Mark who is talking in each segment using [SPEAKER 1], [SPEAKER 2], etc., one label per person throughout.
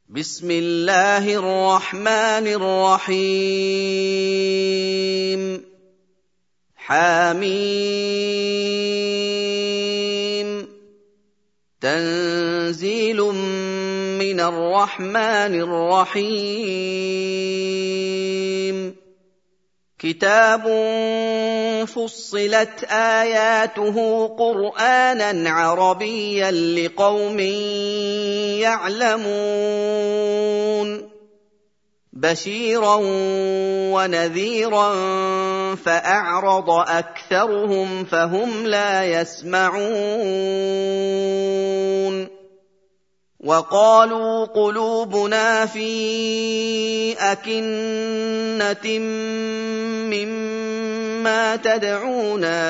[SPEAKER 1] بسم الله الرحمن الرحيم حميم تنزيل من الرحمن الرحيم كتاب فصلت آياته قرآنا عربيا لقوم يعلمون بشيرا ونذيرا فأعرض أكثرهم فهم لا يسمعون وقالوا قلوبنا في أكنة مما تدعونا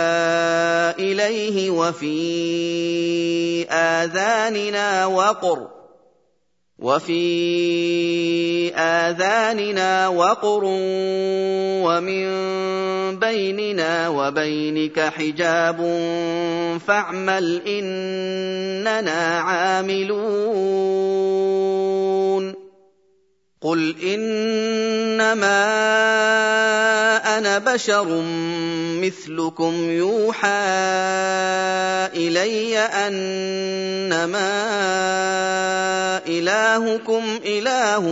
[SPEAKER 1] إليه وفي آذاننا وقر ومن بيننا وبينك حجاب فاعمل إننا عاملون قل إنما أنا بشر مثلكم يوحى إلي أنما إلهكم إله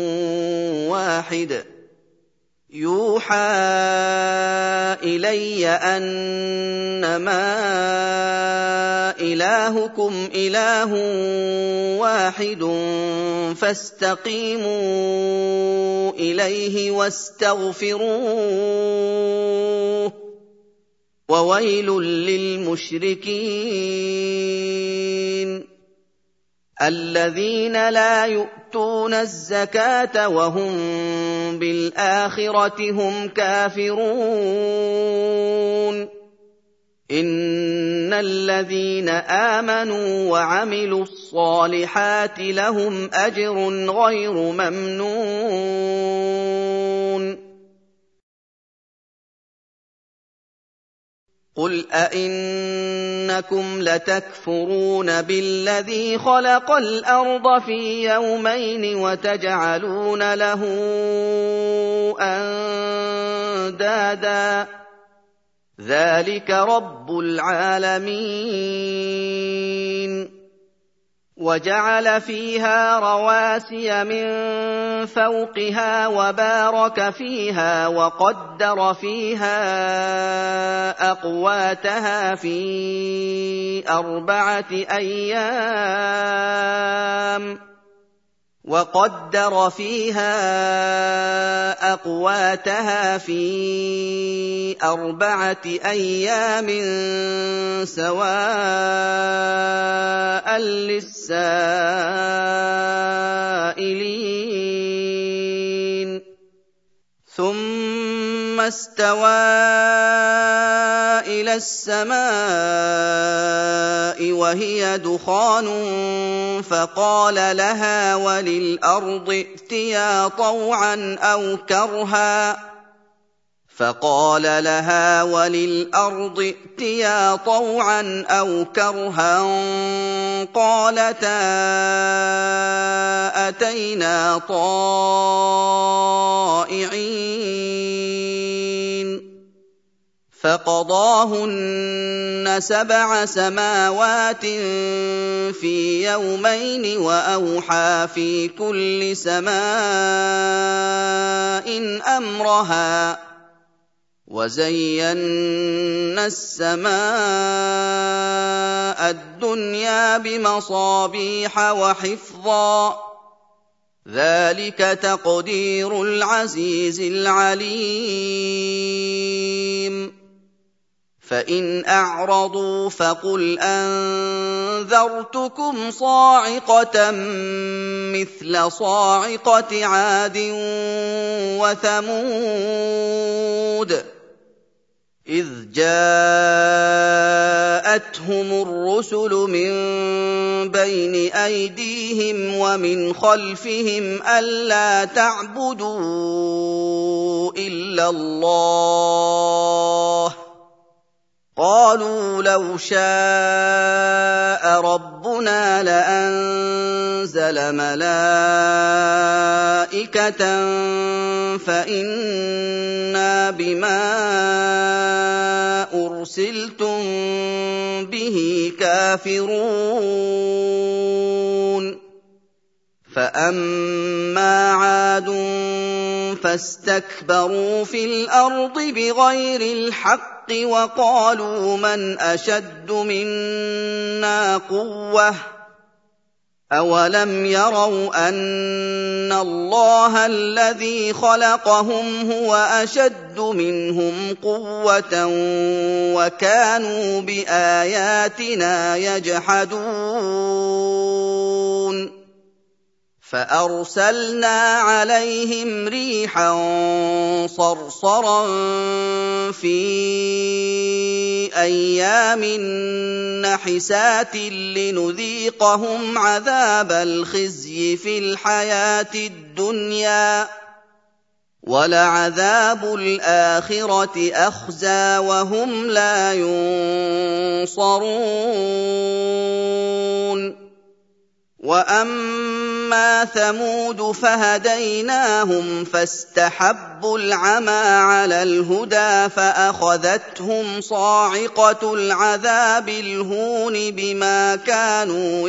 [SPEAKER 1] واحد فاستقيموا إليه واستغفروه وويل للمشركين الذين لا يؤتون الزكاة وهم بالآخرة هم كافرون إن الذين آمنوا وعملوا الصالحات لهم أجر غير ممنون قل أئنكم لتكفرون بالذي خلق الأرض في يومين وتجعلون له أندادا ذلك رب العالمين وجعل فيها رواسي من فوقها وبارك فيها وقدر فيها أقواتها في أربعة أيام سواء للسائلين ثم استوى إلى السماء وهي دخان فقال لها وللأرض ائتيا طوعا أو كرها قالتا أتينا طائعين فقضاهن 7 سماوات في يومين وأوحى في كل سماء أمرها وزينا السماء الدنيا بمصابيح وحفظا ذلك تقدير العزيز العليم فإن أعرضوا فقل أنذرتكم صاعقة مثل صاعقة عاد وثمود إذ جاءتهم الرسل من بين أيديهم ومن خلفهم ألا تعبدوا إلا الله قالوا لو شاء ربنا لأنزل ملائكة فإنا بما أرسلتم به كافرون فأما عاد فاستكبروا في الأرض بغير الحق وقالوا من أشد منا قوة أولم يروا أن الله الذي خلقهم هو أشد منهم قوة وكانوا بآياتنا يجحدون فأرسلنا عليهم ريحا صرصرا في أيام نحسات لنذيقهم عذاب الخزي في الحياة الدنيا ولعذاب الآخرة أخزى وهم لا ينصرون وأما ثمود فهديناهم فاستحبوا العمى على الهدى فأخذتهم صاعقة العذاب الهون بما كانوا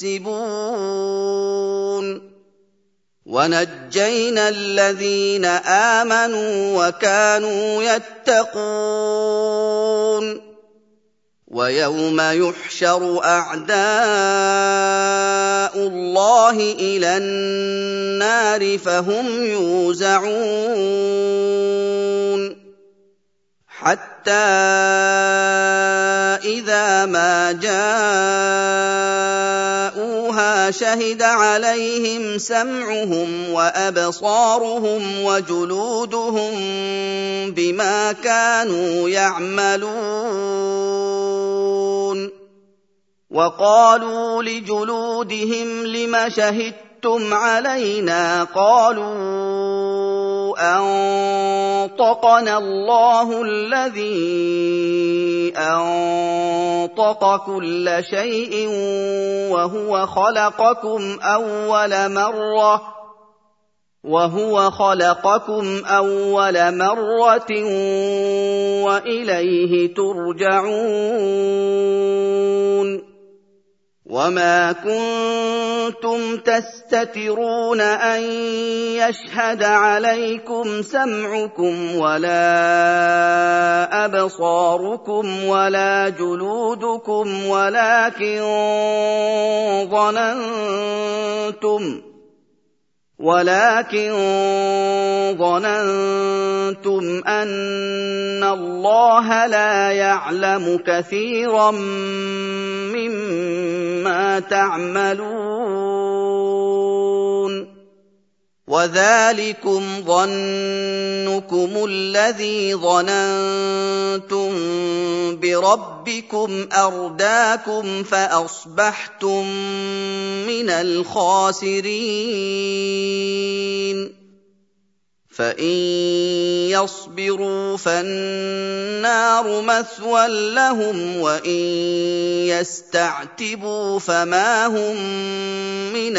[SPEAKER 1] يكسبون ونجينا الذين آمنوا وكانوا يتقون ويوم يحشر أعداء الله إلى النار فهم يوزعون حتى إذا ما جاءوها شهد عليهم سمعهم وأبصارهم وجلودهم بما كانوا يعملون وقالوا لجلودهم لم شهدتم علينا قالوا أنطقنا الله الذي أنطق كل شيء وهو خلقكم أول مرة وإليه ترجعون وما كنتم تستترون أن يشهد عليكم سمعكم ولا أبصاركم ولا جلودكم ولكن ظننتم أن الله لا يعلم كثيرا مما تعملون وذلكم ظنكم الذي ظننتم بربكم أرداكم فأصبحتم من الخاسرين فإن يصبروا فالنار مثوى لهم وإن يستعتبوا فما هم من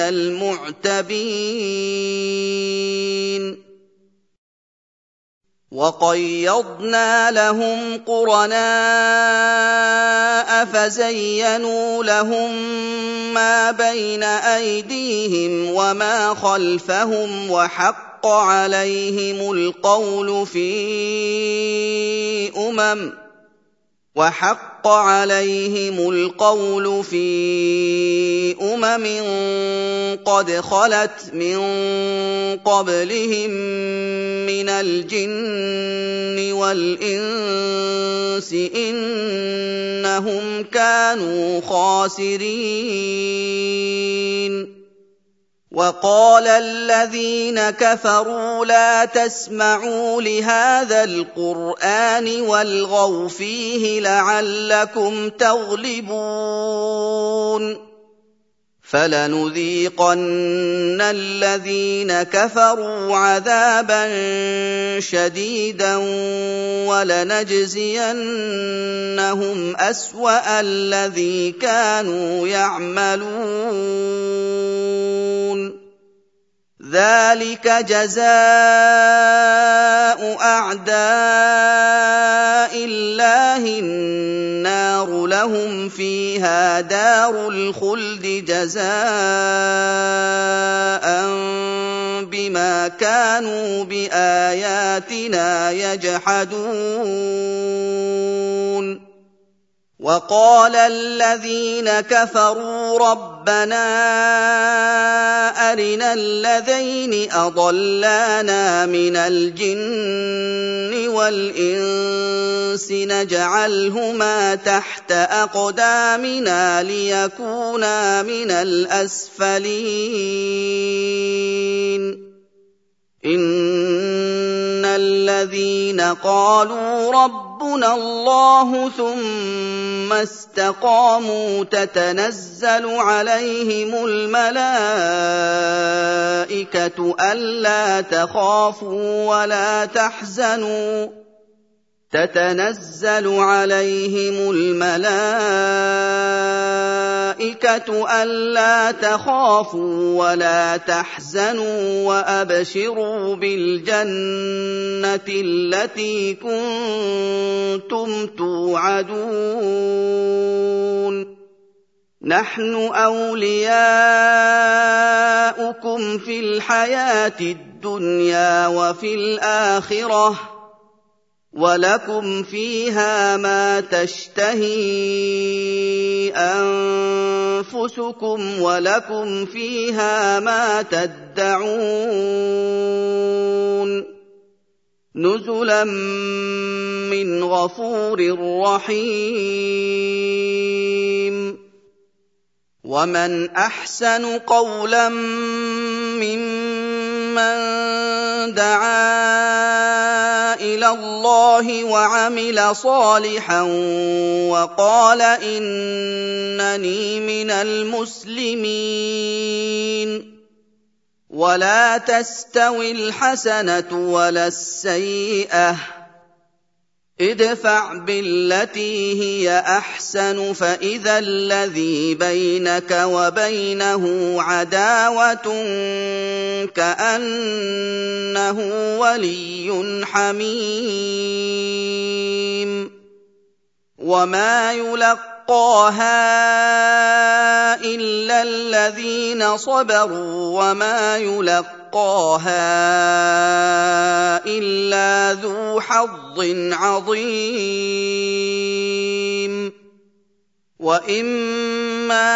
[SPEAKER 1] المعتبين وقيضنا لهم قرناء فزينوا لهم ما بين أيديهم وما خلفهم وحق عليهم القول في قد خلت من قبلهم من الجن والإنس إنهم كانوا خاسرين وقال الذين كفروا لا تسمعوا لهذا القرآن والغوا فيه لعلكم تغلبون فَلَنُذِيقَنَّ الَّذِينَ كَفَرُوا عَذَابًا شَدِيدًا وَلَنَجْزِيَنَّهُمْ أَسْوَأَ الَّذِي كَانُوا يَعْمَلُونَ ذَلِكَ جَزَاءُ أَعْدَاءِ اللَّهِ النَّارُ لَهُمْ فِيهَا دَارُ الْخُلْدِ جَزَاءً بِمَا كَانُوا بِآيَاتِنَا يَجْحَدُونَ وَقَالَ الَّذِينَ كَفَرُوا رَبَّنَا أَرِنَا الَّذَيْنِ أَضَلَّانَا مِنَ الْجِنِّ وَالْإِنسِ نَجْعَلْهُمَا تَحْتَ أَقْدَامِنَا لِيَكُونَا مِنَ الْأَسْفَلِينَ إِنَّ الَّذِينَ قَالُوا رَبُّنَا اللَّهُ ثُمَّ اسْتَقَامُوا تَتَنَزَّلُ عَلَيْهِمُ الْمَلَائِكَةُ أَلَّا تَخَافُوا وَلَا تَحْزَنُوا وَأَبْشِرُوا بِالْجَنَّةِ الَّتِي كُنتُمْ تُوعَدُونَ نَحْنُ أَوْلِيَاؤُكُمْ فِي الْحَيَاةِ الدُّنْيَا وَفِي الْآخِرَةِ ۖ وَلَكُمْ فِيهَا مَا تَشْتَهِي أَنفُسُكُمْ وَلَكُمْ فِيهَا مَا تَدَّعُونَ نُزُلًا مِّنْ غَفُورٍ رَّحِيمٍ وَمَنْ أَحْسَنُ قَوْلًا مِّمَّن دَعَا إِلَى اللَّهِ وَعَمِلَ صَالِحًا وَقَالَ إِنَّنِي مِنَ الْمُسْلِمِينَ وَلَا تَسْتَوِي الْحَسَنَةُ وَلَا السَّيِّئَةُ ۚ ادْفَعْ بِالَّتِي هِيَ أَحْسَنُ فَإِذَا الَّذِي بَيْنَكَ وَبَيْنَهُ عَدَاوَةٌ كَأَنَّهُ وَلِيٌّ حَمِيمٌ وَمَا يُلَقَّاهَا إِلَّا الَّذِينَ صَبَرُوا وَمَا يُلَقَّاهَا إِلَّا ذُو حَظٍّ عَظِيمٍ وَإِمَّا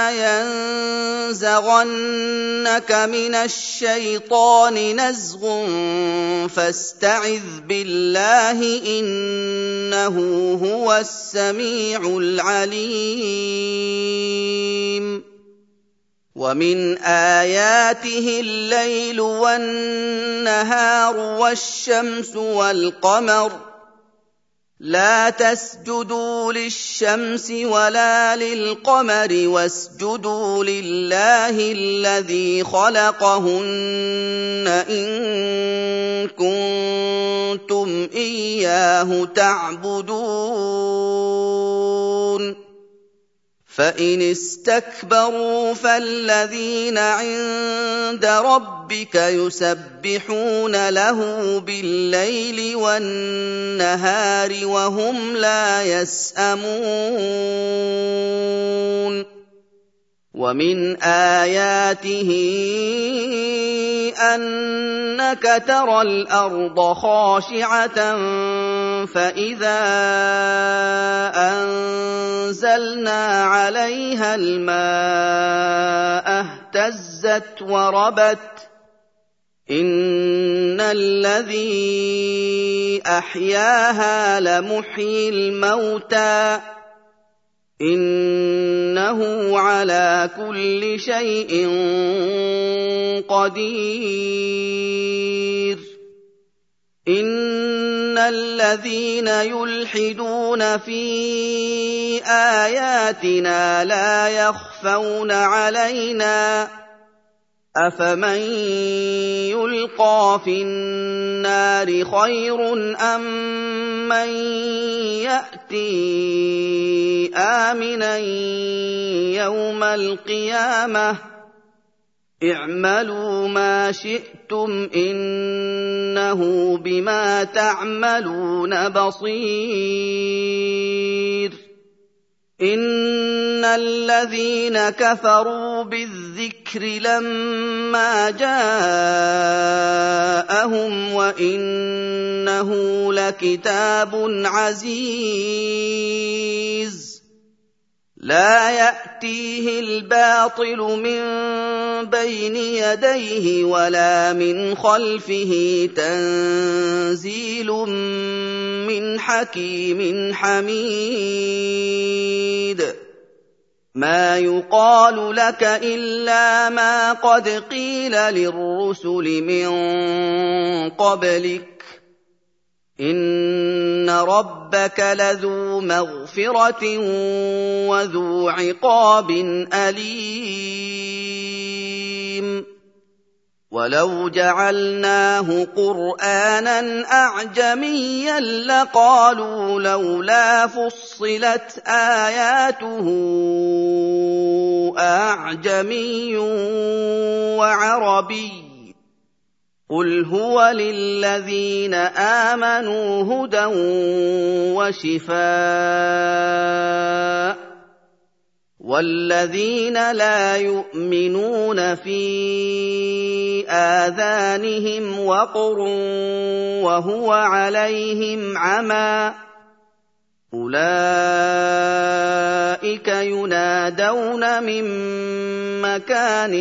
[SPEAKER 1] يَنزَغَنَّكَ مِنَ الشَّيْطَانِ نَزْغٌ فَاسْتَعِذْ بِاللَّهِ ۖ إِنَّهُ هُوَ السَّمِيعُ الْعَلِيمُ وَمِنْ آيَاتِهِ اللَّيْلُ وَالنَّهَارُ وَالشَّمْسُ وَالْقَمَرُ ۚ لَا تَسْجُدُوا لِلشَّمْسِ وَلَا لِلْقَمَرِ وَاسْجُدُوا لِلَّهِ الَّذِي خَلَقَهُنَّ إِن كُنتُمْ إِيَّاهُ تَعْبُدُونَ فَإِنِ اسْتَكْبَرُوا فَالَّذِينَ عِندَ رَبِّكَ يُسَبِّحُونَ لَهُ بِاللَّيْلِ وَالنَّهَارِ وَهُمْ لَا يَسْأَمُونَ وَمِنْ آيَاتِهِ أَنَّكَ تَرَى الْأَرْضَ خَاشِعَةً فَإِذَا أَنزَلْنَا عَلَيْهَا الْمَاءَ اهْتَزَّتْ وَرَبَتْ ۚ إِنَّ الَّذِي أَحْيَاهَا لَمُحْيِي الْمَوْتَىٰ ۚ إِنَّهُ عَلَىٰ كُلِّ شَيْءٍ قَدِيرٌ إِنَّ الذين يلحدون في آياتنا لا يخفون علينا أفمن يلقى في النار خير أم من يأتي آمنا يوم القيامة اعملوا ما شئتم إنه بما تعملون بصير إن الذين كفروا بالذكر لما جاءهم وإنه لكتاب عزيز لا يأتيه الباطل من بين يديه ولا من خلفه تنزيل من حكيم حميد ما يقال لك إلا ما قد قيل للرسل من قبلك إن ربك لذو مغفرة وذو عقاب أليم ولو جعلناه قرآنا أعجميا لقالوا لولا فصلت آياته أعجمي وعربي قل هو للذين آمنوا هدى وشفاء والذين لا يؤمنون في آذانهم وقر وهو عليهم عمى أولئك ينادون من مكان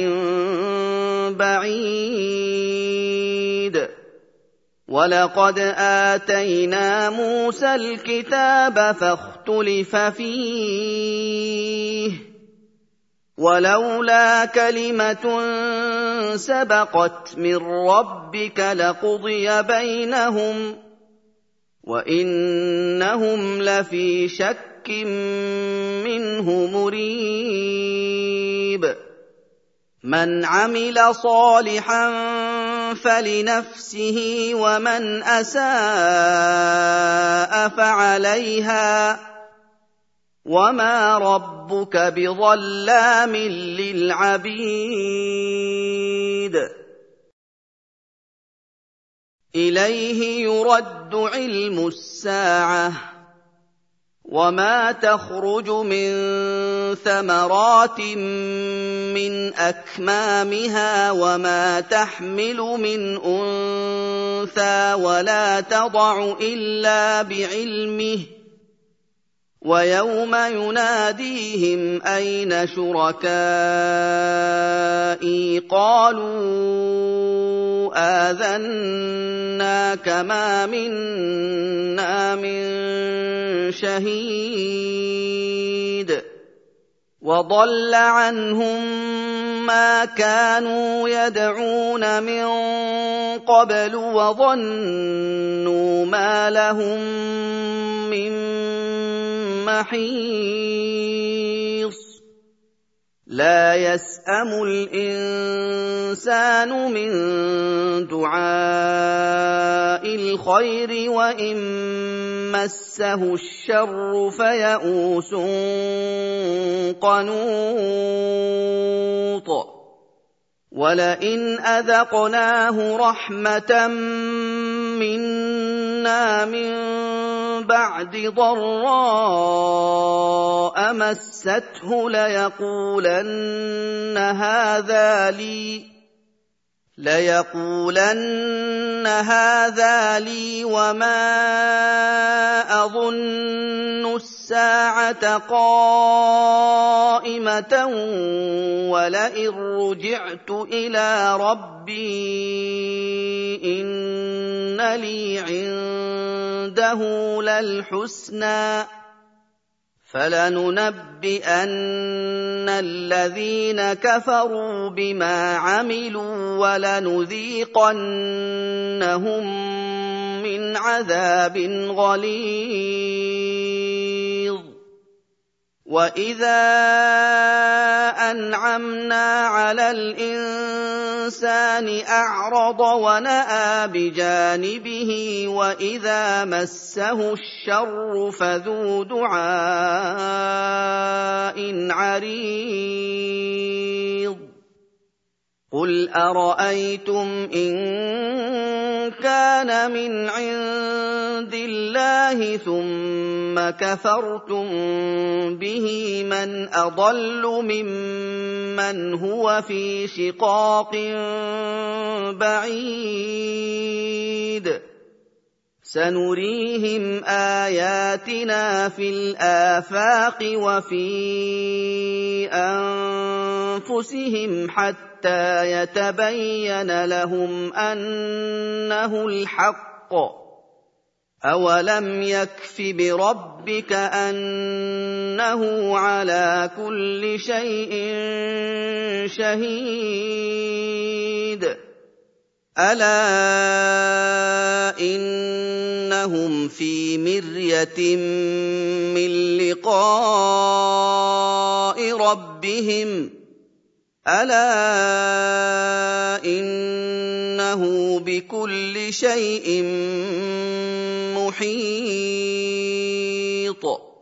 [SPEAKER 1] بعيد ولقد آتينا موسى الكتاب فاختلف فيه ولولا كلمة سبقت من ربك لقضي بينهم وإنهم لفي شك منه مريب من عمل صالحا فلنفسه ومن أساء فعليها وما ربك بظلام للعبيد إليه يرد علم الساعة وما تخرج من ثمرات من أكمامها وما تحمل من أنثى ولا تضع إلا بعلمه ويوم يناديهم أين شركائي قالوا آذناك ما منا من شهيد وضل عنهم ما كانوا يدعون من قبل وظنوا ما لهم من محيص لا يسأم الإنسان من دعاء الخير وإن مسه الشر فيئوس قنوط ولئن أذقناه رحمة منا من بعد ضراء مسته ليقولن هذا لي وما أظن الساعة قائمة ولئن رجعت إلى ربي إن لي عنده للحسنى فلننبئن الذين كفروا بما عملوا ولنذيقنهم مِّنْ عَذَابٍ غَلِيظٍ وَإِذَا أَنْعَمْنَا عَلَى الْإِنسَانِ أَعْرَضَ وَنَأَىٰ بِجَانِبِهِ وَإِذَا مَسَّهُ الشَّرُّ فَذُو دُعَاءٍ عَرِيضٍ قُلْ أَرَأَيْتُمْ إِن كَانَ مِنْ عِندِ اللَّهِ ثُمَّ كَفَرْتُم بِهِ مَنْ أَضَلُّ مِمَّنْ هُوَ فِي شِقَاقٍ بَعِيدٍ سَنُرِيهِمْ آيَاتِنَا فِي الْآفَاقِ وَفِي أَنفُسِهِمْ حَتَّىٰ يَتَبَيَّنَ لَهُمْ أَنَّهُ الْحَقُّ ۗ أَوَلَمْ يَكْفِ بِرَبِّكَ أَنَّهُ عَلَىٰ كُلِّ شَيْءٍ شَهِيدٌ أَلَا إِنَّهُمْ فِي مِرْيَةٍ مِّن لِّقَاءِ رَبِّهِمْ أَلَا إِنَّهُ بِكُلِّ شَيْءٍ مُّحِيطٌ